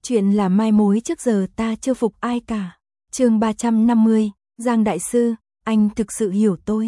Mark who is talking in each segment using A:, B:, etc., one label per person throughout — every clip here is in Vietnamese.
A: Chuyện là mai mối trước giờ ta chưa phục ai cả. Chương 350, Giang đại sư, anh thực sự hiểu tôi.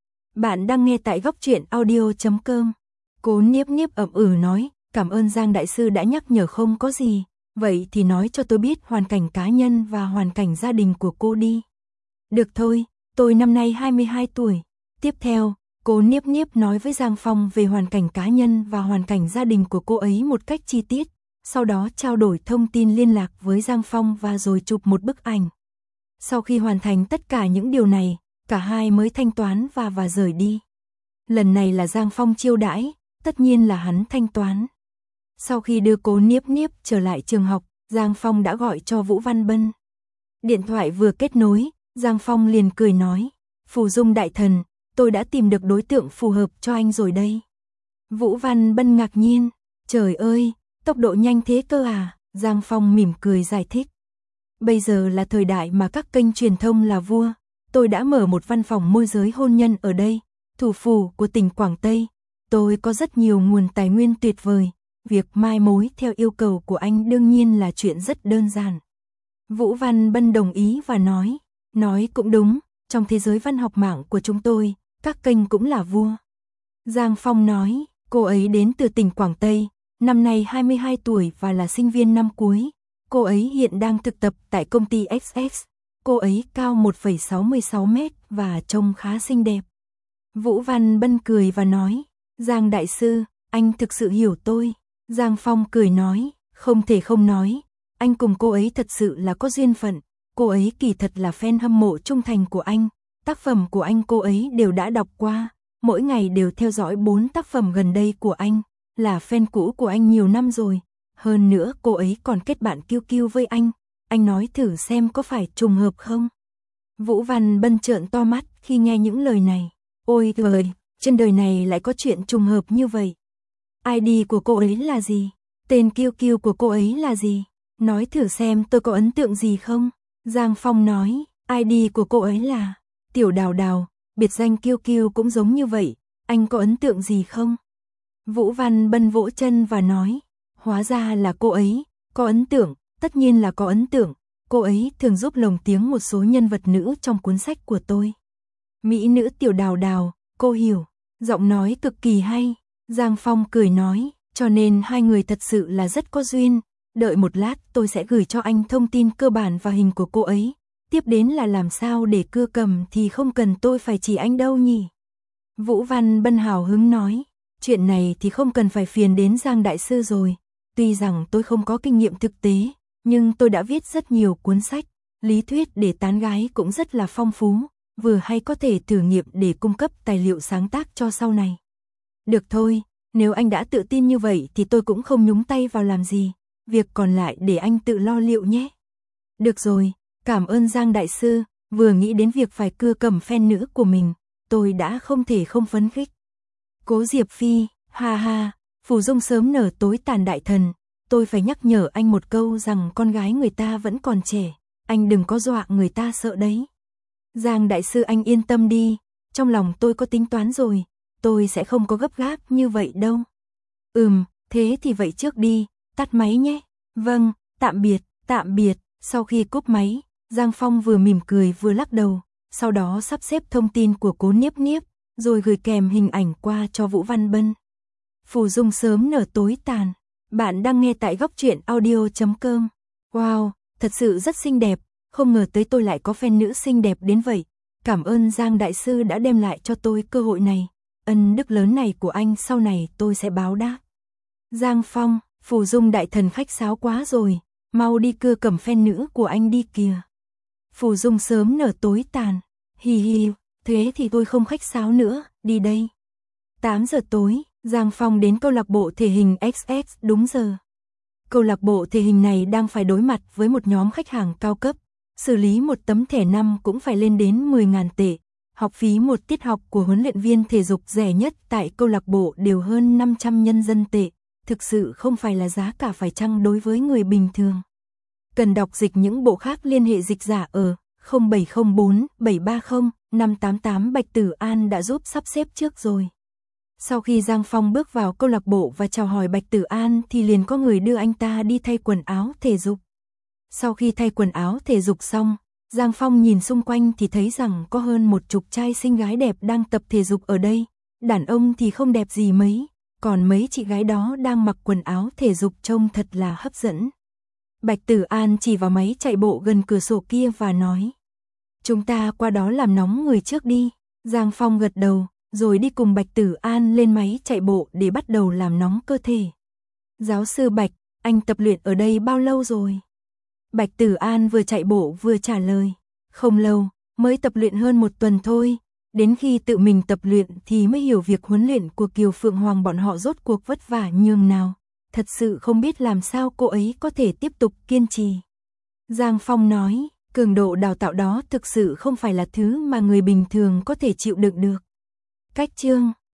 A: Bạn đang nghe tại góc truyện audio.com. Cố Niếp Niếp ậm ừ nói, cảm ơn Giang đại sư đã nhắc nhở, không có gì. Vậy thì nói cho tôi biết hoàn cảnh cá nhân và hoàn cảnh gia đình của cô đi. Được thôi, tôi năm nay 22 tuổi. Tiếp theo, Cố Niếp Niếp nói với Giang Phong về hoàn cảnh cá nhân và hoàn cảnh gia đình của cô ấy một cách chi tiết. Sau đó trao đổi thông tin liên lạc với Giang Phong và rồi chụp một bức ảnh. Sau khi hoàn thành tất cả những điều này, cả hai mới thanh toán và rời đi. Lần này là Giang Phong chiêu đãi, tất nhiên là hắn thanh toán. Sau khi đưa Cố Niếp Niếp trở lại trường học, Giang Phong đã gọi cho Vũ Văn Bân. Điện thoại vừa kết nối, Giang Phong liền cười nói, Phù Dung đại thần, tôi đã tìm được đối tượng phù hợp cho anh rồi đây. Vũ Văn Bân ngạc nhiên, trời ơi, tốc độ nhanh thế cơ à? Giang Phong mỉm cười giải thích. Bây giờ là thời đại mà các kênh truyền thông là vua, tôi đã mở một văn phòng môi giới hôn nhân ở đây, thủ phủ của tỉnh Quảng Tây. Tôi có rất nhiều nguồn tài nguyên tuyệt vời, việc mai mối theo yêu cầu của anh đương nhiên là chuyện rất đơn giản. Vũ Văn Bân đồng ý và nói cũng đúng, trong thế giới văn học mạng của chúng tôi, các kênh cũng là vua. Giang Phong nói, cô ấy đến từ tỉnh Quảng Tây, năm nay 22 tuổi và là sinh viên năm cuối. Cô ấy hiện đang thực tập tại công ty XX. Cô ấy cao 1,66 mét và trông khá xinh đẹp. Vũ Văn Bân cười và nói, Giang đại sư, anh thực sự hiểu tôi. Giang Phong cười nói, không thể không nói, anh cùng cô ấy thật sự là có duyên phận. Cô ấy kỳ thật là fan hâm mộ trung thành của anh. Tác phẩm của anh cô ấy đều đã đọc qua, mỗi ngày đều theo dõi 4 tác phẩm gần đây của anh, là fan cũ của anh nhiều năm rồi. Hơn nữa cô ấy còn kết bạn QQ với anh nói thử xem có phải trùng hợp không? Vũ Văn Bân trợn to mắt khi nghe những lời này. Ôi trời, trên đời này lại có chuyện trùng hợp như vậy. ID của cô ấy là gì? Tên QQ của cô ấy là gì? Nói thử xem tôi có ấn tượng gì không? Giang Phong nói, ID của cô ấy là Tiểu Đào Đào, biệt danh QQ cũng giống như vậy, anh có ấn tượng gì không? Vũ Văn Bân vỗ chân và nói, hóa ra là cô ấy, có ấn tượng, tất nhiên là có ấn tượng, cô ấy thường giúp lồng tiếng một số nhân vật nữ trong cuốn sách của tôi. Mỹ nữ Tiểu Đào Đào, cô hiểu, giọng nói cực kỳ hay. Giang Phong cười nói, cho nên hai người thật sự là rất có duyên, đợi một lát tôi sẽ gửi cho anh thông tin cơ bản và hình của cô ấy, tiếp đến là làm sao để cưa cầm thì không cần tôi phải chỉ anh đâu nhỉ. Vũ Văn Bân hào hứng nói, chuyện này thì không cần phải phiền đến Giang đại sư rồi, tuy rằng tôi không có kinh nghiệm thực tế, nhưng tôi đã viết rất nhiều cuốn sách, lý thuyết để tán gái cũng rất là phong phú, vừa hay có thể thử nghiệm để cung cấp tài liệu sáng tác cho sau này. Được thôi, nếu anh đã tự tin như vậy thì tôi cũng không nhúng tay vào làm gì, việc còn lại để anh tự lo liệu nhé. Được rồi, cảm ơn Giang đại sư, vừa nghĩ đến việc phải cưa cầm fan nữ của mình, tôi đã không thể không phấn khích. Cố Diệp Phi, ha ha, Phù Dung sớm nở tối tàn đại thần, tôi phải nhắc nhở anh một câu rằng con gái người ta vẫn còn trẻ, anh đừng có dọa người ta sợ đấy. Giang đại sư anh yên tâm đi, trong lòng tôi có tính toán rồi, tôi sẽ không có gấp gáp như vậy đâu. Thế thì vậy trước đi, tắt máy nhé. Vâng, tạm biệt, sau khi cúp máy, Giang Phong vừa mỉm cười vừa lắc đầu, sau đó sắp xếp thông tin của Cố Niếp Niếp, rồi gửi kèm hình ảnh qua cho Vũ Văn Bân. Phù Dung sớm nở tối tàn, bạn đang nghe tại góc truyện audio.com. Wow, thật sự rất xinh đẹp, không ngờ tới tôi lại có fan nữ xinh đẹp đến vậy. Cảm ơn Giang đại sư đã đem lại cho tôi cơ hội này, ân đức lớn này của anh sau này tôi sẽ báo đáp. Giang Phong, Phù Dung đại thần khách sáo quá rồi, mau đi cưa cầm fan nữ của anh đi kìa. Phù Dung sớm nở tối tàn, hi, thế thì tôi không khách sáo nữa, đi đây. 8 giờ tối, Giang Phong đến câu lạc bộ thể hình XX đúng giờ. Câu lạc bộ thể hình này đang phải đối mặt với một nhóm khách hàng cao cấp, xử lý một tấm thẻ năm cũng phải lên đến 10.000 tệ. Học phí một tiết học của huấn luyện viên thể dục rẻ nhất tại câu lạc bộ đều hơn 500 nhân dân tệ, thực sự không phải là giá cả phải chăng đối với người bình thường. Cần đọc dịch những bộ khác liên hệ dịch giả ở 0704 730 588 Bạch Tử An đã giúp sắp xếp trước rồi. Sau khi Giang Phong bước vào câu lạc bộ và chào hỏi Bạch Tử An thì liền có người đưa anh ta đi thay quần áo thể dục. Sau khi thay quần áo thể dục xong, Giang Phong nhìn xung quanh thì thấy rằng có hơn 10 trai xinh gái đẹp đang tập thể dục ở đây. Đàn ông thì không đẹp gì mấy, còn mấy chị gái đó đang mặc quần áo thể dục trông thật là hấp dẫn. Bạch Tử An chỉ vào máy chạy bộ gần cửa sổ kia và nói: "Chúng ta qua đó làm nóng người trước đi." Giang Phong gật đầu, rồi đi cùng Bạch Tử An lên máy chạy bộ để bắt đầu làm nóng cơ thể. "Giáo sư Bạch, anh tập luyện ở đây bao lâu rồi?" Bạch Tử An vừa chạy bộ vừa trả lời: "Không lâu, mới tập luyện hơn 1 tuần thôi. Đến khi tự mình tập luyện thì mới hiểu việc huấn luyện của Kiều Phượng Hoàng bọn họ rốt cuộc vất vả nhường nào. Thật sự không biết làm sao cô ấy có thể tiếp tục kiên trì." Giang Phong nói, cường độ đào tạo đó thực sự không phải là thứ mà người bình thường có thể chịu đựng được. Cách chương